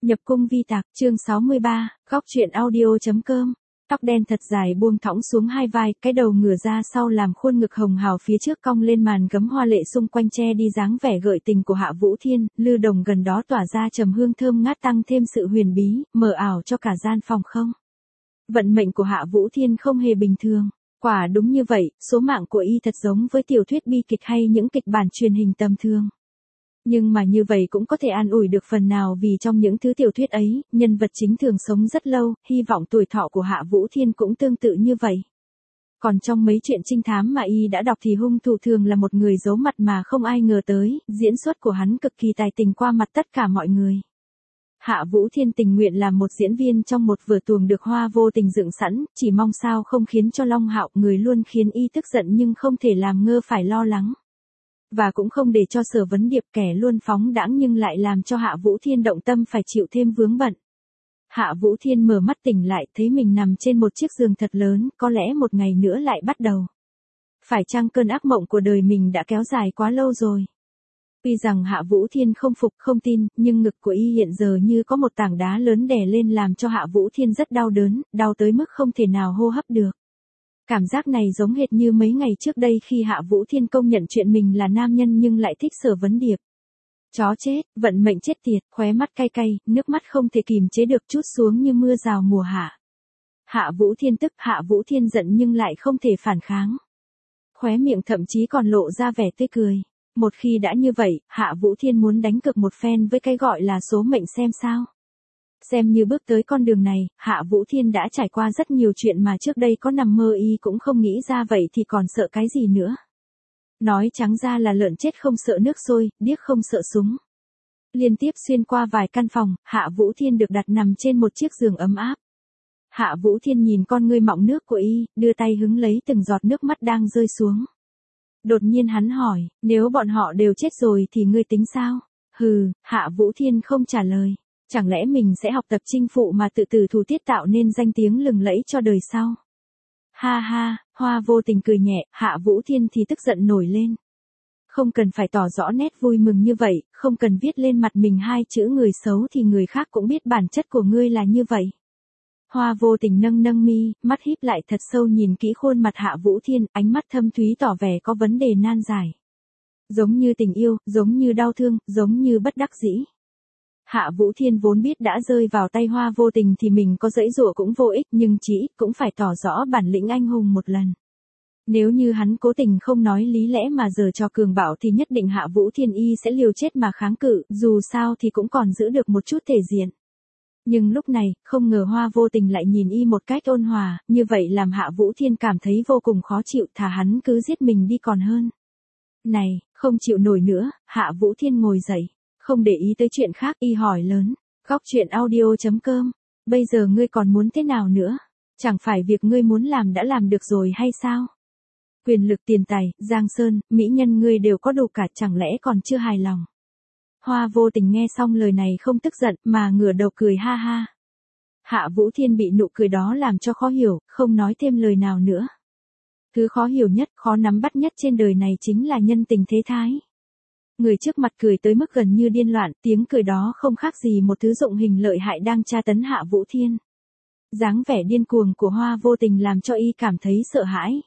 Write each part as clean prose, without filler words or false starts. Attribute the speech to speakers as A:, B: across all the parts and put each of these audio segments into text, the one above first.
A: Nhập cung vi tạc, chương 63, góc truyện audio.com. Tóc đen thật dài buông thõng xuống hai vai, cái đầu ngửa ra sau làm khuôn ngực hồng hào phía trước cong lên màn gấm hoa lệ xung quanh che đi dáng vẻ gợi tình của Hạ Vũ Thiên, lư đồng gần đó tỏa ra trầm hương thơm ngát tăng thêm sự huyền bí, mờ ảo cho cả gian phòng không. Vận mệnh của Hạ Vũ Thiên không hề bình thường. Quả đúng như vậy, số mạng của y thật giống với tiểu thuyết bi kịch hay những kịch bản truyền hình tầm thường. Nhưng mà như vậy cũng có thể an ủi được phần nào vì trong những thứ tiểu thuyết ấy, nhân vật chính thường sống rất lâu, hy vọng tuổi thọ của Hạ Vũ Thiên cũng tương tự như vậy. Còn trong mấy chuyện trinh thám mà y đã đọc thì hung thủ thường là một người giấu mặt mà không ai ngờ tới, diễn xuất của hắn cực kỳ tài tình qua mặt tất cả mọi người. Hạ Vũ Thiên tình nguyện làm một diễn viên trong một vở tuồng được Hoa Vô Tình dựng sẵn, chỉ mong sao không khiến cho Long Hạo người luôn khiến y tức giận nhưng không thể làm ngơ phải lo lắng. Và cũng không để cho Sở Vấn Điệp kẻ luôn phóng đãng nhưng lại làm cho Hạ Vũ Thiên động tâm phải chịu thêm vướng bận. Hạ Vũ Thiên mở mắt tỉnh lại thấy mình nằm trên một chiếc giường thật lớn, có lẽ một ngày nữa lại bắt đầu. Phải chăng cơn ác mộng của đời mình đã kéo dài quá lâu rồi? Tuy rằng Hạ Vũ Thiên không phục không tin, nhưng ngực của y hiện giờ như có một tảng đá lớn đè lên làm cho Hạ Vũ Thiên rất đau đớn, đau tới mức không thể nào hô hấp được. Cảm giác này giống hệt như mấy ngày trước đây khi Hạ Vũ Thiên công nhận chuyện mình là nam nhân nhưng lại thích Sở Vấn Điệp. Chó chết, vận mệnh chết tiệt, khóe mắt cay cay, nước mắt không thể kìm chế được trút xuống như mưa rào mùa hạ. Hạ Vũ Thiên tức, Hạ Vũ Thiên giận nhưng lại không thể phản kháng. Khóe miệng thậm chí còn lộ ra vẻ tươi cười. Một khi đã như vậy, Hạ Vũ Thiên muốn đánh cược một phen với cái gọi là số mệnh xem sao. Xem như bước tới con đường này, Hạ Vũ Thiên đã trải qua rất nhiều chuyện mà trước đây có nằm mơ y cũng không nghĩ ra vậy thì còn sợ cái gì nữa. Nói trắng ra là lợn chết không sợ nước sôi, điếc không sợ súng. Liên tiếp xuyên qua vài căn phòng, Hạ Vũ Thiên được đặt nằm trên một chiếc giường ấm áp. Hạ Vũ Thiên nhìn con ngươi mọng nước của y, đưa tay hứng lấy từng giọt nước mắt đang rơi xuống. Đột nhiên hắn hỏi, nếu bọn họ đều chết rồi thì ngươi tính sao? Hừ, Hạ Vũ Thiên không trả lời. Chẳng lẽ mình sẽ học tập chinh phụ mà tự tử thủ tiết tạo nên danh tiếng lừng lẫy cho đời sau? Ha ha, Hoa Vô Tình cười nhẹ, Hạ Vũ Thiên thì tức giận nổi lên. Không cần phải tỏ rõ nét vui mừng như vậy, không cần viết lên mặt mình hai chữ người xấu thì người khác cũng biết bản chất của ngươi là như vậy. Hoa Vô Tình nâng nâng mi, mắt híp lại thật sâu nhìn kỹ khuôn mặt Hạ Vũ Thiên, ánh mắt thâm thúy tỏ vẻ có vấn đề nan giải. Giống như tình yêu, giống như đau thương, giống như bất đắc dĩ. Hạ Vũ Thiên vốn biết đã rơi vào tay Hoa Vô Tình thì mình có giãy giụa cũng vô ích nhưng chỉ ít cũng phải tỏ rõ bản lĩnh anh hùng một lần. Nếu như hắn cố tình không nói lý lẽ mà giở trò cường bạo thì nhất định Hạ Vũ Thiên y sẽ liều chết mà kháng cự, dù sao thì cũng còn giữ được một chút thể diện. Nhưng lúc này, không ngờ Hoa Vô Tình lại nhìn y một cách ôn hòa, như vậy làm Hạ Vũ Thiên cảm thấy vô cùng khó chịu, thà hắn cứ giết mình đi còn hơn. Này, không chịu nổi nữa, Hạ Vũ Thiên ngồi dậy. Không để ý tới chuyện khác y hỏi lớn, góc truyện audio.com, bây giờ ngươi còn muốn thế nào nữa? Chẳng phải việc ngươi muốn làm đã làm được rồi hay sao? Quyền lực tiền tài, giang sơn, mỹ nhân ngươi đều có đủ cả chẳng lẽ còn chưa hài lòng? Hoa Vô Tình nghe xong lời này không tức giận mà ngửa đầu cười ha ha. Hạ Vũ Thiên bị nụ cười đó làm cho khó hiểu, không nói thêm lời nào nữa. Thứ khó hiểu nhất, khó nắm bắt nhất trên đời này chính là nhân tình thế thái. Người trước mặt cười tới mức gần như điên loạn, tiếng cười đó không khác gì một thứ dụng hình lợi hại đang tra tấn Hạ Vũ Thiên. Dáng vẻ điên cuồng của Hoa Vô Tình làm cho y cảm thấy sợ hãi.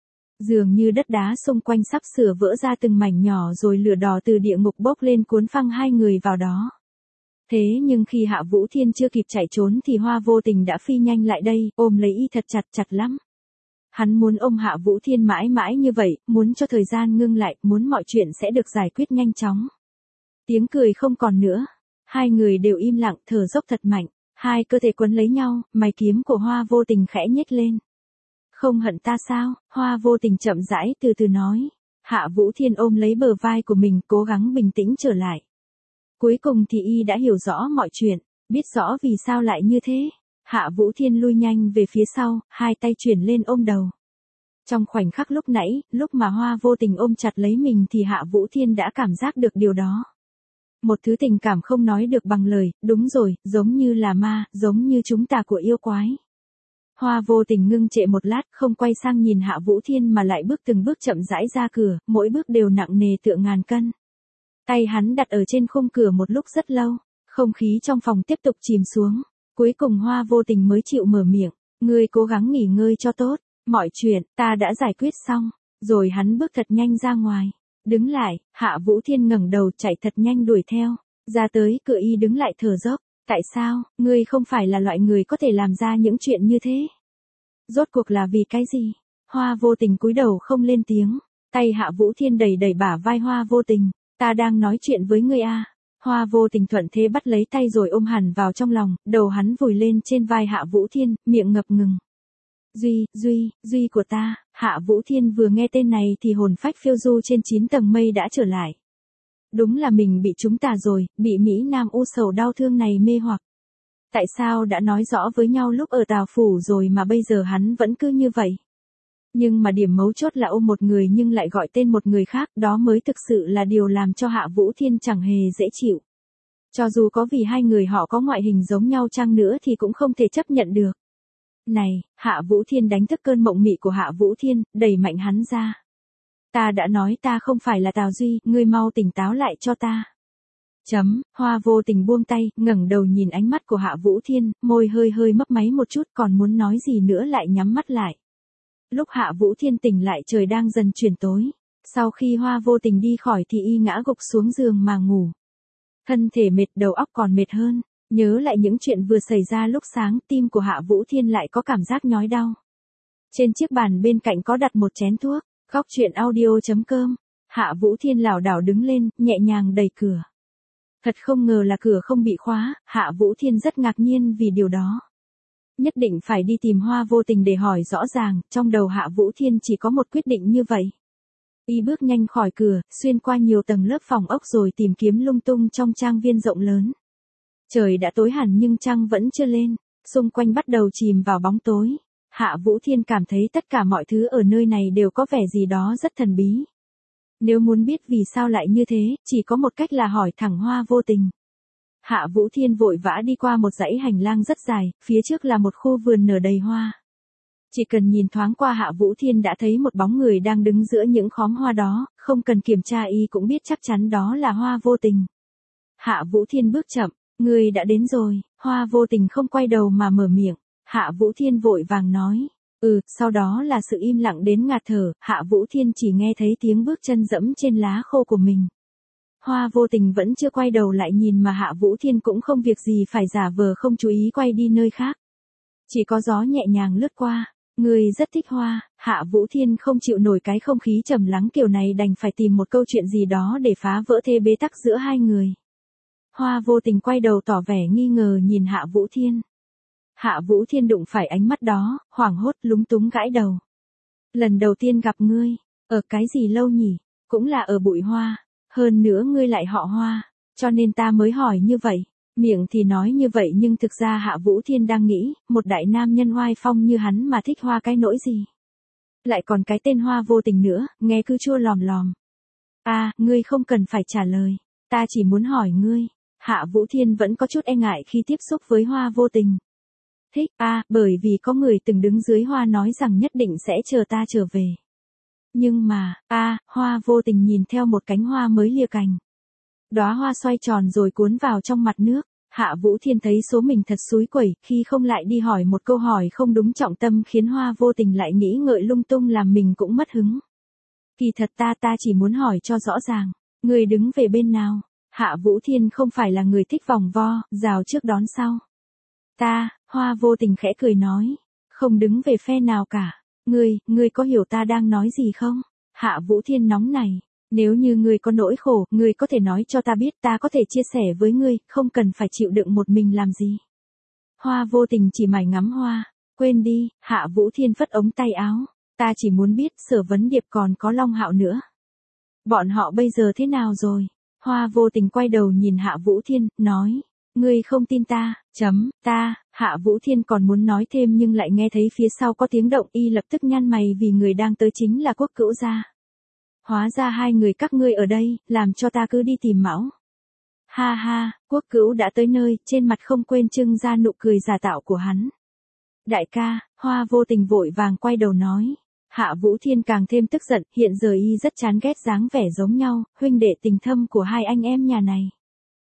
A: Dường như đất đá xung quanh sắp sửa vỡ ra từng mảnh nhỏ rồi lửa đỏ từ địa ngục bốc lên cuốn phăng hai người vào đó. Thế nhưng khi Hạ Vũ Thiên chưa kịp chạy trốn thì Hoa Vô Tình đã phi nhanh lại đây, ôm lấy y thật chặt lắm. Hắn muốn ôm Hạ Vũ Thiên mãi mãi như vậy, muốn cho thời gian ngưng lại, muốn mọi chuyện sẽ được giải quyết nhanh chóng. Tiếng cười không còn nữa. Hai người đều im lặng, thở dốc thật mạnh. Hai cơ thể quấn lấy nhau, mày kiếm của Hoa Vô Tình khẽ nhếch lên. Không hận ta sao? Hoa Vô Tình chậm rãi từ từ nói. Hạ Vũ Thiên ôm lấy bờ vai của mình, cố gắng bình tĩnh trở lại. Cuối cùng thì y đã hiểu rõ mọi chuyện, biết rõ vì sao lại như thế. Hạ Vũ Thiên lui nhanh về phía sau, hai tay chuyển lên ôm đầu. Trong khoảnh khắc lúc nãy, lúc mà Hoa Vô Tình ôm chặt lấy mình thì Hạ Vũ Thiên đã cảm giác được điều đó. Một thứ tình cảm không nói được bằng lời, đúng rồi, giống như là ma, giống như chúng ta của yêu quái. Hoa Vô Tình ngưng trệ một lát, không quay sang nhìn Hạ Vũ Thiên mà lại bước từng bước chậm rãi ra cửa, mỗi bước đều nặng nề tựa ngàn cân. Tay hắn đặt ở trên khung cửa một lúc rất lâu. Không khí trong phòng tiếp tục chìm xuống. Cuối cùng Hoa Vô Tình mới chịu mở miệng. Ngươi cố gắng nghỉ ngơi cho tốt. Mọi chuyện, ta đã giải quyết xong. Rồi hắn bước thật nhanh ra ngoài. Đứng lại, Hạ Vũ Thiên ngẩng đầu chạy thật nhanh đuổi theo. Ra tới cửa y đứng lại thở dốc. Tại sao, ngươi không phải là loại người có thể làm ra những chuyện như thế? Rốt cuộc là vì cái gì? Hoa Vô Tình cúi đầu không lên tiếng. Tay Hạ Vũ Thiên đẩy đẩy bả vai Hoa Vô Tình. Ta đang nói chuyện với ngươi à? Hoa Vô Tình thuận thế bắt lấy tay rồi ôm hẳn vào trong lòng, đầu hắn vùi lên trên vai Hạ Vũ Thiên, miệng ngập ngừng. Duy của ta. Hạ Vũ Thiên vừa nghe tên này thì hồn phách phiêu du trên 9 tầng mây đã trở lại. Đúng là mình bị chúng ta rồi, bị Mỹ Nam u sầu đau thương này mê hoặc. Tại sao đã nói rõ với nhau lúc ở Tào Phủ rồi mà bây giờ hắn vẫn cứ như vậy? Nhưng mà điểm mấu chốt là ôm một người nhưng lại gọi tên một người khác, đó mới thực sự là điều làm cho Hạ Vũ Thiên chẳng hề dễ chịu. Cho dù có vì hai người họ có ngoại hình giống nhau chăng nữa thì cũng không thể chấp nhận được. Này, Hạ Vũ Thiên đánh thức cơn mộng mị của Hạ Vũ Thiên, đẩy mạnh hắn ra. Ta đã nói ta không phải là Tào Duy, ngươi mau tỉnh táo lại cho ta. Hoa Vô Tình buông tay, ngẩng đầu nhìn ánh mắt của Hạ Vũ Thiên, môi hơi hơi mấp máy một chút còn muốn nói gì nữa lại nhắm mắt lại. Lúc Hạ Vũ Thiên tỉnh lại trời đang dần chuyển tối. Sau khi Hoa Vô Tình đi khỏi thì y ngã gục xuống giường mà ngủ. Thân thể mệt đầu óc còn mệt hơn. Nhớ lại những chuyện vừa xảy ra lúc sáng, tim của Hạ Vũ Thiên lại có cảm giác nhói đau. Trên chiếc bàn bên cạnh có đặt một chén thuốc. Góc truyện audio.com. Hạ Vũ Thiên lảo đảo đứng lên, nhẹ nhàng đẩy cửa. Thật không ngờ là cửa không bị khóa, Hạ Vũ Thiên rất ngạc nhiên vì điều đó. Nhất định phải đi tìm Hoa Vô Tình để hỏi rõ ràng, trong đầu Hạ Vũ Thiên chỉ có một quyết định như vậy. Y bước nhanh khỏi cửa, xuyên qua nhiều tầng lớp phòng ốc rồi tìm kiếm lung tung trong trang viên rộng lớn. Trời đã tối hẳn nhưng trăng vẫn chưa lên, xung quanh bắt đầu chìm vào bóng tối. Hạ Vũ Thiên cảm thấy tất cả mọi thứ ở nơi này đều có vẻ gì đó rất thần bí. Nếu muốn biết vì sao lại như thế, chỉ có một cách là hỏi thẳng Hoa Vô Tình. Hạ Vũ Thiên vội vã đi qua một dãy hành lang rất dài, phía trước là một khu vườn nở đầy hoa. Chỉ cần nhìn thoáng qua Hạ Vũ Thiên đã thấy một bóng người đang đứng giữa những khóm hoa đó, không cần kiểm tra y cũng biết chắc chắn đó là Hoa Vô Tình. Hạ Vũ Thiên bước chậm, người đã đến rồi, Hoa Vô Tình không quay đầu mà mở miệng. Hạ Vũ Thiên vội vàng nói. Sau đó là sự im lặng đến ngạt thở, Hạ Vũ Thiên chỉ nghe thấy tiếng bước chân dẫm trên lá khô của mình. Hoa Vô Tình vẫn chưa quay đầu lại nhìn mà Hạ Vũ Thiên cũng không việc gì phải giả vờ không chú ý quay đi nơi khác. Chỉ có gió nhẹ nhàng lướt qua. Người rất thích hoa. Hạ Vũ Thiên không chịu nổi cái không khí trầm lắng kiểu này đành phải tìm một câu chuyện gì đó để phá vỡ thế bế tắc giữa hai người. Hoa Vô Tình quay đầu tỏ vẻ nghi ngờ nhìn Hạ Vũ Thiên. Hạ Vũ Thiên đụng phải ánh mắt đó, hoảng hốt lúng túng gãi đầu. Lần đầu tiên gặp ngươi, ở cái gì lâu nhỉ, cũng là ở bụi hoa, hơn nữa ngươi lại họ Hoa, cho nên ta mới hỏi như vậy. Miệng thì nói như vậy nhưng thực ra Hạ Vũ Thiên đang nghĩ, một đại nam nhân oai phong như hắn mà thích hoa cái nỗi gì. Lại còn cái tên Hoa Vô Tình nữa, nghe cứ chua lòm lòm. Ngươi không cần phải trả lời, ta chỉ muốn hỏi ngươi. Hạ Vũ Thiên vẫn có chút e ngại khi tiếp xúc với Hoa Vô Tình. Thích, bởi vì có người từng đứng dưới hoa nói rằng nhất định sẽ chờ ta trở về. Nhưng mà, Hoa Vô Tình nhìn theo một cánh hoa mới lìa cành. Đóa hoa xoay tròn rồi cuốn vào trong mặt nước. Hạ Vũ Thiên thấy số mình thật xúi quẩy, khi không lại đi hỏi một câu hỏi không đúng trọng tâm khiến Hoa Vô Tình lại nghĩ ngợi lung tung làm mình cũng mất hứng. Kỳ thật ta chỉ muốn hỏi cho rõ ràng, người đứng về bên nào? Hạ Vũ Thiên không phải là người thích vòng vo, rào trước đón sau. Hoa Vô Tình khẽ cười nói, không đứng về phe nào cả. Ngươi có hiểu ta đang nói gì không? Hạ Vũ Thiên nóng này. Nếu như ngươi có nỗi khổ, ngươi có thể nói cho ta biết, ta có thể chia sẻ với ngươi, không cần phải chịu đựng một mình làm gì. Hoa Vô Tình chỉ mải ngắm hoa. Quên đi, Hạ Vũ Thiên phất ống tay áo. Ta chỉ muốn biết Sở Vấn Điệp còn có Long Hạo nữa. Bọn họ bây giờ thế nào rồi? Hoa Vô Tình quay đầu nhìn Hạ Vũ Thiên, nói. Ngươi không tin ta, Hạ Vũ Thiên còn muốn nói thêm nhưng lại nghe thấy phía sau có tiếng động, y lập tức nhăn mày vì người đang tới chính là Quốc Cữu gia. Hóa ra hai người các ngươi ở đây, làm cho ta cứ đi tìm Mão. Ha ha, Quốc Cữu đã tới nơi, trên mặt không quên trưng ra nụ cười giả tạo của hắn. Đại ca, Hoa Vô Tình vội vàng quay đầu nói. Hạ Vũ Thiên càng thêm tức giận, hiện giờ y rất chán ghét dáng vẻ giống nhau, huynh đệ tình thâm của hai anh em nhà này.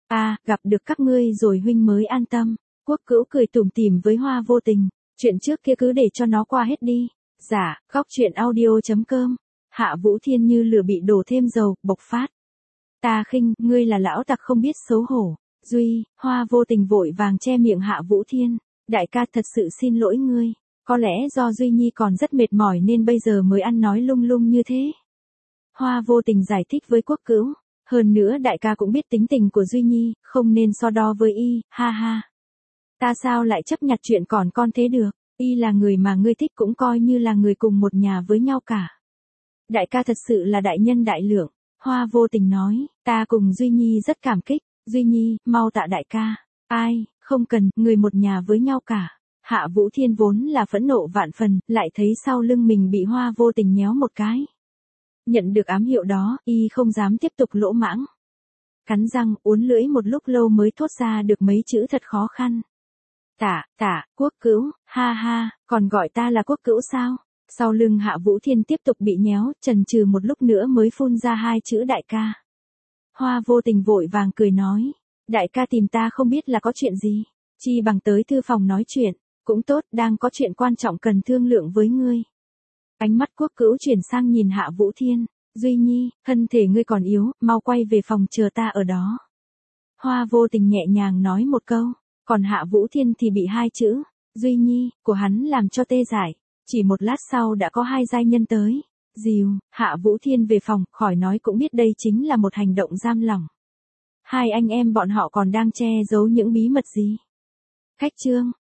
A: Gặp được các ngươi rồi huynh mới an tâm. Quốc Cữu cười tủm tỉm với Hoa Vô Tình, chuyện trước kia cứ để cho nó qua hết đi. Dạ, góc truyện audio.com. Hạ Vũ Thiên như lửa bị đổ thêm dầu, bộc phát. Ta khinh, ngươi là lão tặc không biết xấu hổ. Duy, Hoa Vô Tình vội vàng che miệng Hạ Vũ Thiên. Đại ca thật sự xin lỗi ngươi. Có lẽ do Duy Nhi còn rất mệt mỏi nên bây giờ mới ăn nói lung lung như thế. Hoa Vô Tình giải thích với Quốc Cữu. Hơn nữa đại ca cũng biết tính tình của Duy Nhi, không nên so đo với y, ha ha. Ta sao lại chấp nhặt chuyện còn con thế được, y là người mà ngươi thích cũng coi như là người cùng một nhà với nhau cả. Đại ca thật sự là đại nhân đại lượng, Hoa Vô Tình nói, ta cùng Duy Nhi rất cảm kích, Duy Nhi, mau tạ đại ca. Ai, không cần, người một nhà với nhau cả. Hạ Vũ Thiên vốn là phẫn nộ vạn phần, lại thấy sau lưng mình bị Hoa Vô Tình nhéo một cái. Nhận được ám hiệu đó, y không dám tiếp tục lỗ mãng. Cắn răng, uốn lưỡi một lúc lâu mới thốt ra được mấy chữ thật khó khăn. Quốc Cữu, ha ha, còn gọi ta là Quốc Cữu sao? Sau lưng Hạ Vũ Thiên tiếp tục bị nhéo, chần chừ một lúc nữa mới phun ra hai chữ đại ca. Hoa Vô Tình vội vàng cười nói, đại ca tìm ta không biết là có chuyện gì, chi bằng tới thư phòng nói chuyện, cũng tốt, đang có chuyện quan trọng cần thương lượng với ngươi. Ánh mắt Quốc Cữu chuyển sang nhìn Hạ Vũ Thiên, Duy Nhi, thân thể ngươi còn yếu, mau quay về phòng chờ ta ở đó. Hoa Vô Tình nhẹ nhàng nói một câu, còn Hạ Vũ Thiên thì bị hai chữ, Duy Nhi, của hắn làm cho tê dại. Chỉ một lát sau đã có hai giai nhân tới. Dìu, Hạ Vũ Thiên về phòng, khỏi nói cũng biết đây chính là một hành động giam lỏng. Hai anh em bọn họ còn đang che giấu những bí mật gì. Khách trương.